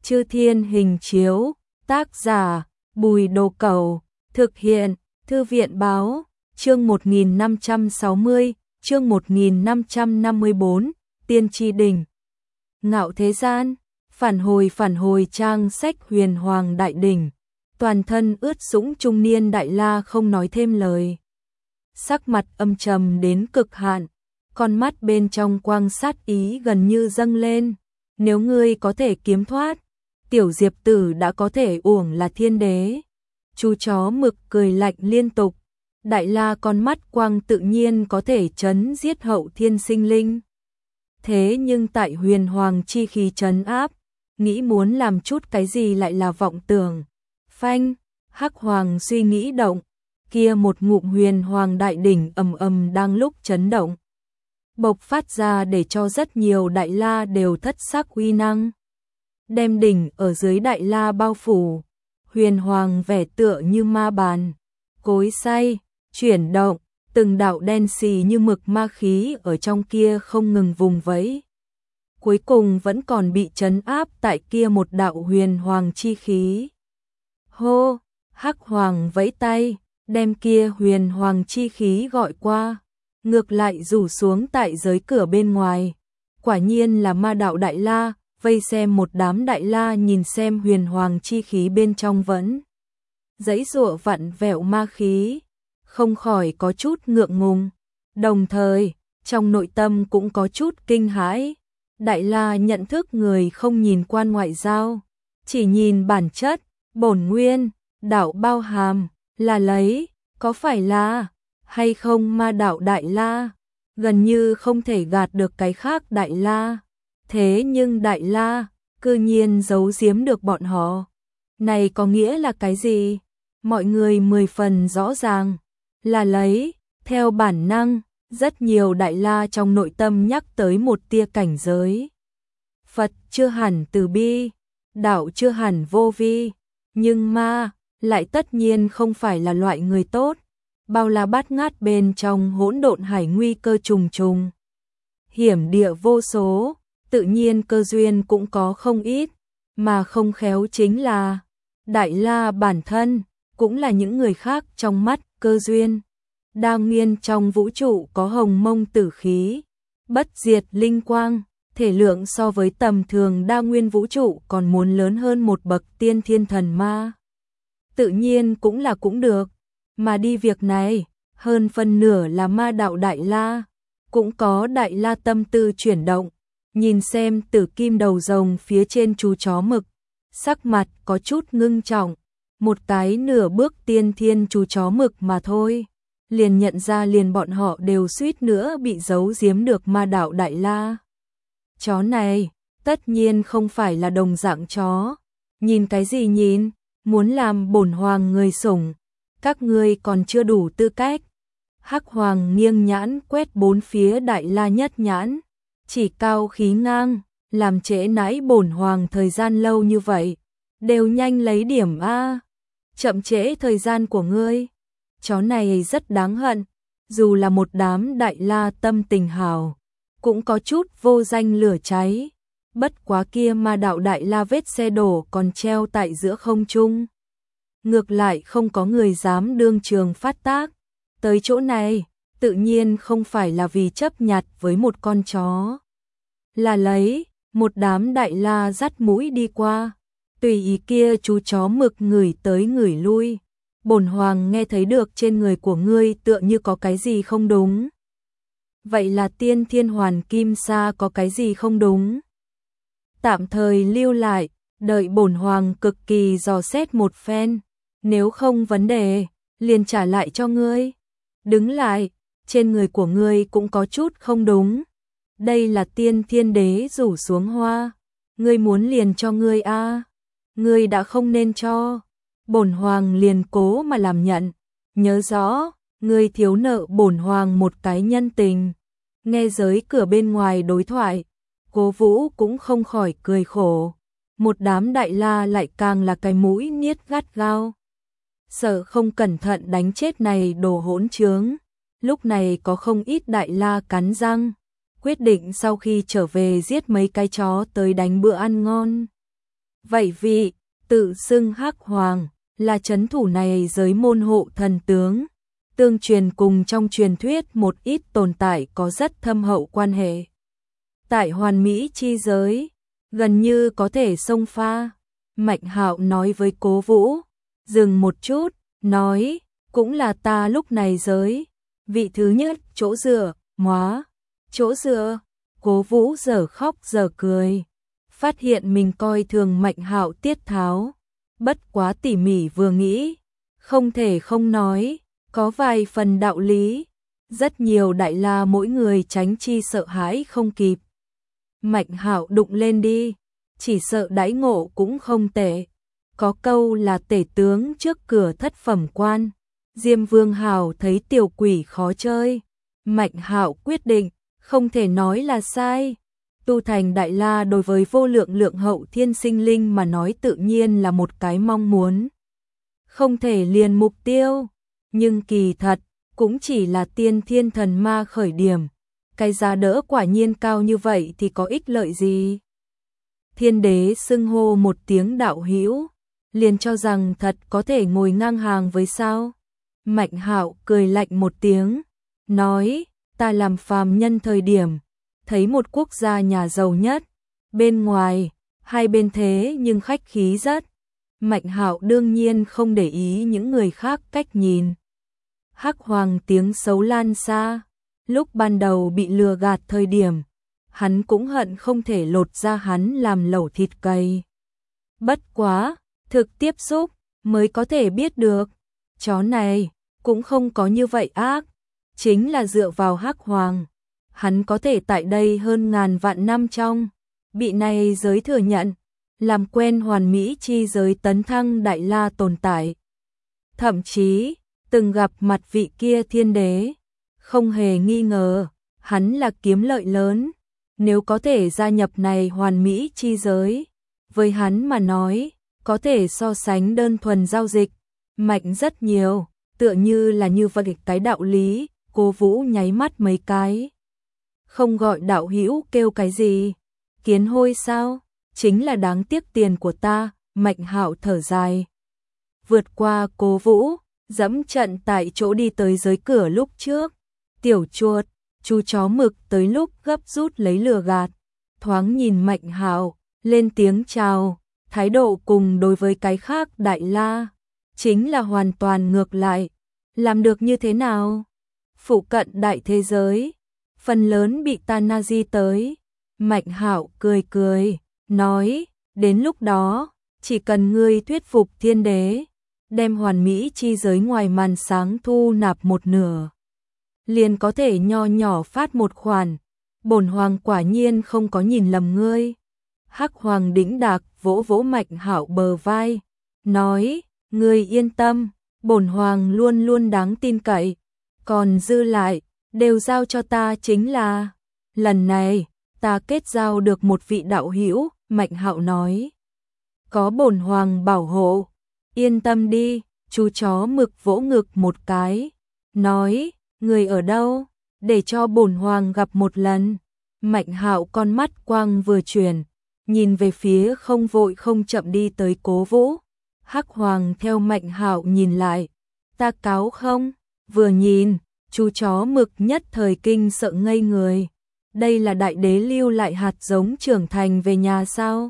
Chư Thiên Hình Chiếu, tác giả Bùi Đồ Cẩu, thực hiện Thư viện Báo, chương 1560, chương 1554, Tiên Tri Đỉnh. Ngạo thế gian, phản hồi trang sách Huyền Hoàng Đại Đỉnh, toàn thân ướt sũng trung niên Đại La không nói thêm lời. Sắc mặt âm trầm đến cực hạn, con mắt bên trong quang sát ý gần như dâng lên. Nếu ngươi có thể kiếm thoát, tiểu Diệp tử đã có thể uổng là thiên đế. Chú chó mực cười lạnh liên tục. Đại La con mắt quang tự nhiên có thể trấn giết hậu thiên sinh linh. Thế nhưng tại huyền hoàng chi khí trấn áp, nghĩ muốn làm chút cái gì lại là vọng tưởng. Phanh, Hắc Hoàng suy nghĩ động, kia một ngụm huyền hoàng đại đỉnh ầm ầm đang lúc chấn động, bộc phát ra để cho rất nhiều Đại La đều thất sắc uy năng. Đem đỉnh ở dưới Đại La bao phủ, huyền hoàng vẻ tựa như ma bàn, cối xay, chuyển động, từng đạo đen xì như mực ma khí ở trong kia không ngừng vùng vẫy. Cuối cùng vẫn còn bị trấn áp tại kia một đạo huyền hoàng chi khí. Hô, Hắc Hoàng vẫy tay, đem kia huyền hoàng chi khí gọi qua, ngược lại rủ xuống tại giới cửa bên ngoài. Quả nhiên là ma đạo Đại La, vây xem một đám Đại La nhìn xem huyền hoàng chi khí bên trong vẫn giãy giụa vặn vẹo ma khí, không khỏi có chút ngượng ngùng, đồng thời trong nội tâm cũng có chút kinh hãi. Đại La nhận thức người không nhìn quan ngoại giao, chỉ nhìn bản chất, bổn nguyên, đạo bao hàm, là lấy, có phải là hay không ma đạo Đại La, gần như không thể gạt được cái khác Đại La. Thế nhưng Đại La cư nhiên giấu giếm được bọn họ. Này có nghĩa là cái gì? Mọi người 10 phần rõ ràng, là lấy, theo bản năng, rất nhiều Đại La trong nội tâm nhắc tới một tia cảnh giới. Phật chưa hẳn từ bi, đạo chưa hẳn vô vi, nhưng ma lại tất nhiên không phải là loại người tốt. Bao la bát ngát bên trong hỗn độn hải nguy cơ trùng trùng, hiểm địa vô số, tự nhiên cơ duyên cũng có không ít, mà không khéo chính là Đại La bản thân cũng là những người khác trong mắt cơ duyên. Đa nguyên trong vũ trụ có hồng mông tử khí, bất diệt linh quang, thể lượng so với tầm thường đa nguyên vũ trụ còn muốn lớn hơn một bậc tiên thiên thần ma. Tự nhiên cũng là cũng được, mà đi việc này, hơn phân nửa là ma đạo Đại La. Cũng có Đại La tâm tư chuyển động, nhìn xem tử kim đầu rồng phía trên chú chó mực, sắc mặt có chút ngưng trọng, một cái nửa bước tiên thiên chú chó mực mà thôi, liền nhận ra liền bọn họ đều suýt nữa bị giấu giếm được ma đạo Đại La. Chó này, tất nhiên không phải là đồng dạng chó, nhìn cái gì nhìn, muốn làm bổn hoàng người sủng, các ngươi còn chưa đủ tư cách. Hắc Hoàng nghiêng nhãn quét bốn phía Đại La nhất nhãn, chỉ cao khí ngang, làm trễ nãi bổn hoàng thời gian lâu như vậy, đều nhanh lấy điểm a, chậm trễ thời gian của ngươi. Chó này rất đáng hận, dù là một đám Đại La tâm tình hào, cũng có chút vô danh lửa cháy. Bất quá kia ma đạo Đại La vết xe đổ còn treo tại giữa không trung, ngược lại không có người dám đương trường phát tác. Tới chỗ này, tự nhiên không phải là vì chấp nhặt với một con chó, là lấy, một đám Đại La dắt mũi đi qua, tùy ý kia chú chó mực ngửi tới ngửi lui. Bổn hoàng nghe thấy được trên người của ngươi tựa như có cái gì không đúng. Vậy là tiên thiên hoàn kim sa có cái gì không đúng? Tạm thời lưu lại, đợi bổn hoàng cực kỳ dò xét một phen, nếu không vấn đề, liền trả lại cho ngươi. Đứng lại, trên người của ngươi cũng có chút không đúng. Đây là tiên thiên đế rủ xuống hoa, ngươi muốn liền cho ngươi a, ngươi đã không nên cho. Bổn hoàng liền cố mà làm nhận, nhớ rõ, ngươi thiếu nợ bổn hoàng một cái nhân tình. Nghe giới cửa bên ngoài đối thoại, Cố Vũ cũng không khỏi cười khổ. Một đám Đại La lại càng là cái mũi niết gắt gao, sợ không cẩn thận đánh chết này đồ hỗn trướng. Lúc này có không ít Đại La cắn răng, quyết định sau khi trở về giết mấy cái chó tới đánh bữa ăn ngon. vậy vị tự xưng Hắc Hoàng là trấn thủ này giới môn hộ thần tướng, tương truyền cùng trong truyền thuyết một ít tồn tại có rất thâm hậu quan hệ. Tại hoàn mỹ chi giới, gần như có thể xông pha. Mạnh Hạo nói với Cố Vũ, dừng một chút, nói, cũng là ta lúc này giới, vị thứ nhất chỗ dựa, móa, chỗ dựa. Cố Vũ giờ khóc giờ cười, phát hiện mình coi thường Mạnh Hạo tiết tháo, bất quá tỉ mỉ vừa nghĩ, không thể không nói, có vài phần đạo lý, rất nhiều đại la mỗi người tránh chi sợ hãi không kịp. Mạnh Hạo đụng lên đi, chỉ sợ đãi ngộ cũng không tệ. Có câu là tể tướng trước cửa thất phẩm quan, Diêm Vương Hào thấy tiểu quỷ khó chơi. Mạnh Hạo quyết định, không thể nói là sai. Tu thành đại la đối với vô lượng lượng hậu thiên sinh linh mà nói tự nhiên là một cái mong muốn. Không thể liền mục tiêu, nhưng kỳ thật, cũng chỉ là tiên thiên thần ma khởi điểm. Cái giá đỡ quả nhiên cao như vậy thì có ích lợi gì? Thiên đế xưng hô một tiếng đạo hữu, liền cho rằng thật có thể ngồi ngang hàng với sao? Mạnh Hạo cười lạnh một tiếng, nói, ta làm phàm nhân thời điểm, thấy một quốc gia nhà giàu nhất, bên ngoài, hai bên thế nhưng khách khí rất. Mạnh Hạo đương nhiên không để ý những người khác cách nhìn. Hắc Hoàng tiếng xấu lan xa, lúc ban đầu bị lừa gạt thời điểm, hắn cũng hận không thể lột ra hắn làm lẩu thịt cầy. Bất quá, thực tiếp xúc mới có thể biết được, chó này cũng không có như vậy ác, chính là dựa vào Hắc Hoàng, hắn có thể tại đây hơn ngàn vạn năm trong, bị này giới thừa nhận, làm quen hoàn mỹ chi giới tấn thăng đại la tồn tại. Thậm chí, từng gặp mặt vị kia thiên đế, không hề nghi ngờ, hắn là kiếm lợi lớn, nếu có thể gia nhập này hoàn mỹ chi giới, với hắn mà nói, có thể so sánh đơn thuần giao dịch, mạnh rất nhiều, tựa như là như vậy cái đạo lý. Cố Vũ nháy mắt mấy cái. Không gọi đạo hữu kêu cái gì? Kiến hôi sao? Chính là đáng tiếc tiền của ta. Mạnh Hạo thở dài, vượt qua Cố Vũ, dẫm trận tại chỗ đi tới dưới cửa lúc trước. Tiểu chuột, chú chó mực tới lúc gấp rút lấy lừa gạt, thoáng nhìn Mạnh Hạo, lên tiếng chào, thái độ cùng đối với cái khác đại la, chính là hoàn toàn ngược lại. Làm được như thế nào? Phụ cận đại thế giới, phần lớn bị ta Nazi tới. Mạnh Hạo cười cười, nói, đến lúc đó, chỉ cần ngươi thuyết phục thiên đế, đem hoàn mỹ chi giới ngoài màn sáng thu nạp một nửa, liền có thể nho nhỏ phát một khoản. Bổn Hoàng quả nhiên không có nhìn lầm ngươi. Hắc Hoàng đĩnh đạc vỗ vỗ Mạnh Hạo bờ vai, nói, ngươi yên tâm, bổn Hoàng luôn luôn đáng tin cậy, còn dư lại, đều giao cho ta chính là. Lần này, ta kết giao được một vị đạo hữu. Mạnh Hạo nói, có bổn Hoàng bảo hộ, yên tâm đi. Chú chó mực vỗ ngực một cái, nói, người ở đâu, để cho bổn Hoàng gặp một lần. Mạnh Hạo con mắt quang vừa chuyển, nhìn về phía không vội không chậm đi tới Cố Vũ. Hắc Hoàng theo Mạnh Hạo nhìn lại, ta cáo không? Vừa nhìn, chú chó mực nhất thời kinh sợ ngây người. Đây là đại đế lưu lại hạt giống trưởng thành về nhà sao?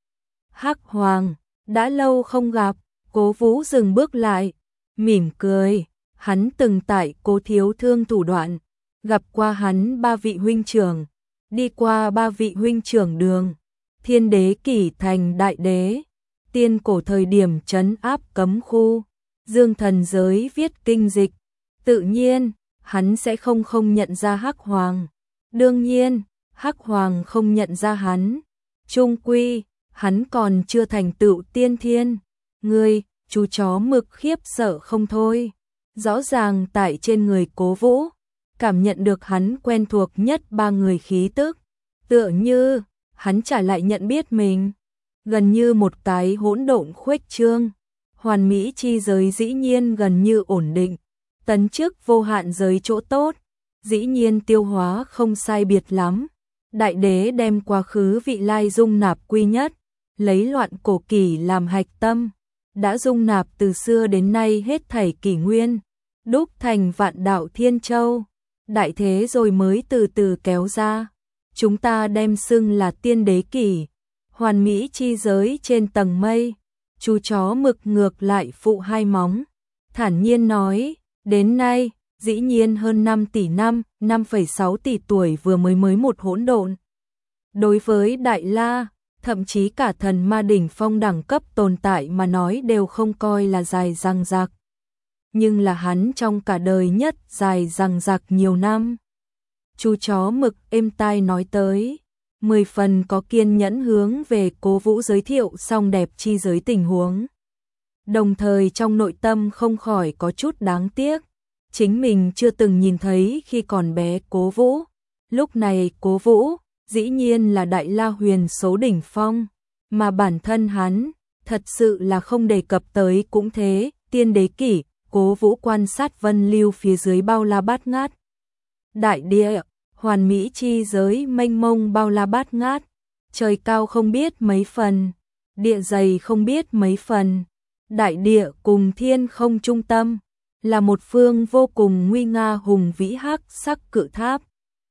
Hắc Hoàng, đã lâu không gặp. Cố Vũ dừng bước lại, mỉm cười, hắn từng tại Cố Thiếu Thương thủ đoạn, gặp qua hắn 3 vị huynh trưởng, đi qua 3 vị huynh trưởng đường, thiên đế kỷ thành đại đế, tiên cổ thời điểm trấn áp cấm khu, dương thần giới viết kinh dịch, tự nhiên, hắn sẽ không nhận ra Hắc Hoàng. Đương nhiên, Hắc Hoàng không nhận ra hắn, chung quy, hắn còn chưa thành tựu tiên thiên. Ngươi, chú chó mực khiếp sợ không thôi. Rõ ràng tại trên người Cố Vũ, cảm nhận được hắn quen thuộc nhất 3 người khí tức. Tựa như, hắn trả lại nhận biết mình. Gần như một cái hỗn độn khuếch trương. Hoàn mỹ chi giới dĩ nhiên gần như ổn định. Tấn chức vô hạn giới chỗ tốt. Dĩ nhiên tiêu hóa không sai biệt lắm. Đại đế đem quá khứ vị lai dung nạp quy nhất. lấy loạn cổ kỷ làm hạch tâm, đã dung nạp từ xưa đến nay hết thảy kỷ nguyên, đúc thành vạn đạo thiên châu, đại thế rồi mới từ từ kéo ra. Chúng ta đem xưng là tiên đế kỷ, hoàn mỹ chi giới trên tầng mây. Chú chó mực ngược lại phụ hai móng, thản nhiên nói, đến nay, dĩ nhiên hơn 5 tỷ năm, 5,6 tỷ tuổi vừa mới một hỗn độn. Đối với Đại La, thậm chí cả thần ma đỉnh phong đẳng cấp tồn tại mà nói đều không coi là dài dằng dặc. Nhưng là hắn trong cả đời nhất dài dằng dặc nhiều năm. Chú chó mực êm tai nói tới, 10 phần có kiên nhẫn hướng về Cố Vũ giới thiệu xong đẹp chi giới tình huống. Đồng thời trong nội tâm không khỏi có chút đáng tiếc, chính mình chưa từng nhìn thấy khi còn bé Cố Vũ. Lúc này Cố Vũ, dĩ nhiên là Đại La huyền số đỉnh phong, mà bản thân hắn, thật sự là không đề cập tới cũng thế, tiên đế kỷ, Cố Vũ quan sát vân lưu phía dưới bao la bát ngát. Đại địa, hoàn mỹ chi giới mênh mông bao la bát ngát, trời cao không biết mấy phần, địa dày không biết mấy phần, đại địa cùng thiên không trung tâm, là một phương vô cùng nguy nga hùng vĩ hắc sắc cự tháp.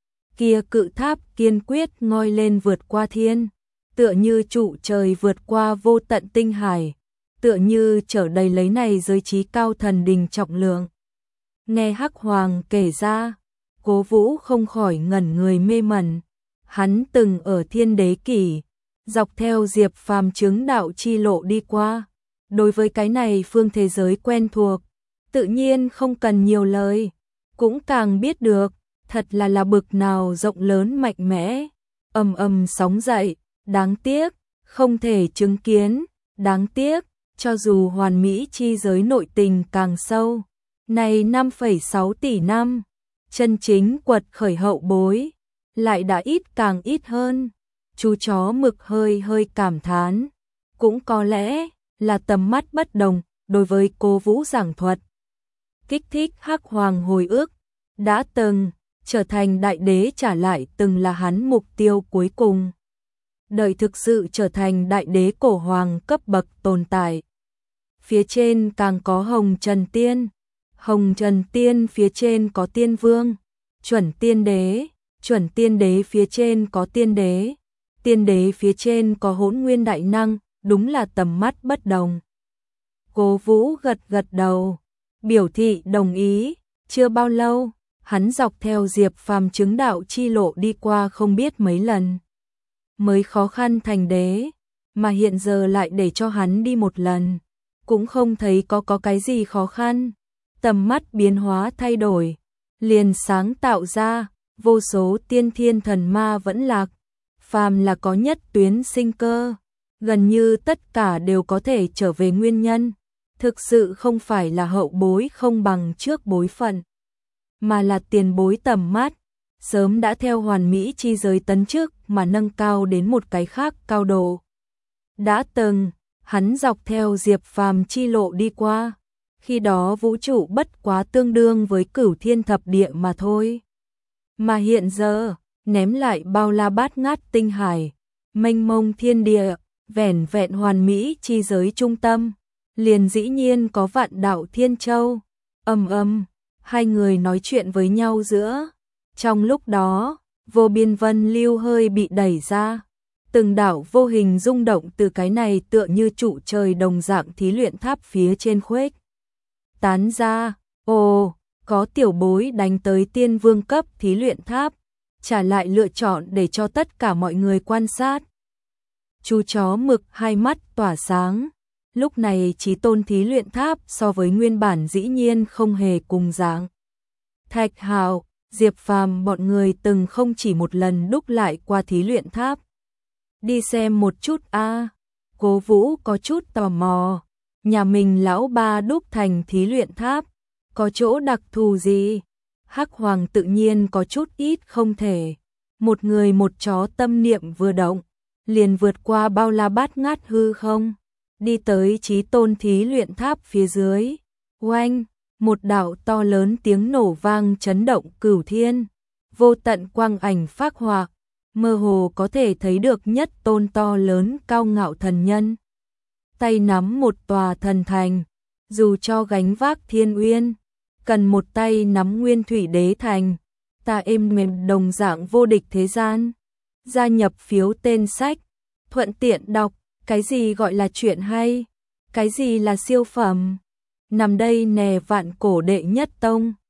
Kia cự tháp kiên quyết ngoi lên vượt qua thiên, tựa như trụ trời vượt qua vô tận tinh hải, tựa như chở đầy lấy này giới trí cao thần đình trọng lượng. Nghe Hắc Hoàng kể ra, Cố Vũ không khỏi ngẩn người mê mẩn. Hắn từng ở thiên đế kỷ, dọc theo Diệp Phàm chứng đạo chi lộ đi qua. Đối với cái này phương thế giới quen thuộc, tự nhiên không cần nhiều lời, cũng càng biết được, thật là bực nào rộng lớn mạnh mẽ. Ầm ầm sóng dậy, đáng tiếc, không thể chứng kiến, đáng tiếc, cho dù hoàn mỹ chi giới nội tình càng sâu. Này 5,6 tỷ năm, chân chính quật khởi hậu bối, lại đã ít càng ít hơn. Chú chó mực hơi cảm thán, cũng có lẽ là tầm mắt bất đồng đối với Cố Vũ giảng thuật. Kích thích Hắc Hoàng hồi ức, đã từng trở thành đại đế trả lại từng là hắn mục tiêu cuối cùng. Đợi thực sự trở thành đại đế cổ hoàng cấp bậc tồn tại. Phía trên càng có Hồng Trần Tiên. Hồng Trần Tiên phía trên có Tiên Vương, chuẩn tiên đế phía trên có tiên đế phía trên có Hỗn Nguyên đại năng, đúng là tầm mắt bất đồng. Cố Vũ gật đầu, biểu thị đồng ý, chưa bao lâu, hắn dọc theo Diệp Phàm chứng đạo chi lộ đi qua không biết mấy lần, mới khó khăn thành đế, mà hiện giờ lại để cho hắn đi một lần, cũng không thấy có cái gì khó khăn. Tầm mắt biến hóa thay đổi, liền sáng tạo ra vô số tiên thiên thần ma vẫn lạc, phàm là có nhất tuyến sinh cơ, gần như tất cả đều có thể trở về nguyên nhân, thực sự không phải là hậu bối không bằng trước bối phận, mà là tiền bối tầm mắt, sớm đã theo hoàn mỹ chi giới tấn chức mà nâng cao đến một cái khác cao độ. Đã từng, hắn dọc theo Diệp Phàm chi lộ đi qua. Khi đó vũ trụ bất quá tương đương với cửu thiên thập địa mà thôi. Mà hiện giờ, ném lại bao la bát ngát tinh hải, mênh mông thiên địa, vẻn vẹn hoàn mỹ chi giới trung tâm, liền dĩ nhiên có vạn đạo thiên châu. Hai người nói chuyện với nhau giữa. Trong lúc đó, vô biên vân lưu hơi bị đẩy ra. Từng đảo vô hình rung động từ cái này tựa như trụ trời đồng dạng thí luyện tháp phía trên khuếch tán ra. Ồ, có tiểu bối đánh tới tiên vương cấp thí luyện tháp, trả lại lựa chọn để cho tất cả mọi người quan sát. Chú chó mực hai mắt tỏa sáng, lúc này chí tôn thí luyện tháp so với nguyên bản dĩ nhiên không hề cùng dạng. Thạch Hạo, Diệp Phàm bọn người từng không chỉ một lần đúc lại qua thí luyện tháp. Đi xem một chút a. Cố Vũ có chút tò mò. Nhà mình lão ba đúc thành thí luyện tháp, có chỗ đặc thù gì? Hắc Hoàng tự nhiên có chút ít không thể. Một người một chó tâm niệm vừa động, liền vượt qua bao la bát ngát hư không, đi tới chí tôn thí luyện tháp phía dưới. Oanh, một đạo to lớn tiếng nổ vang chấn động cửu thiên, vô tận quang ảnh phác họa, mơ hồ có thể thấy được nhất tôn to lớn cao ngạo thần nhân. Tay nắm một tòa thần thành, dù cho gánh vác thiên uyên, cần một tay nắm nguyên thủy đế thành, ta êm mềm đồng dạng vô địch thế gian. Gia nhập phiếu tên sách, thuận tiện đọc, cái gì gọi là chuyện hay, cái gì là siêu phẩm. Nằm đây nè vạn cổ đệ nhất tông.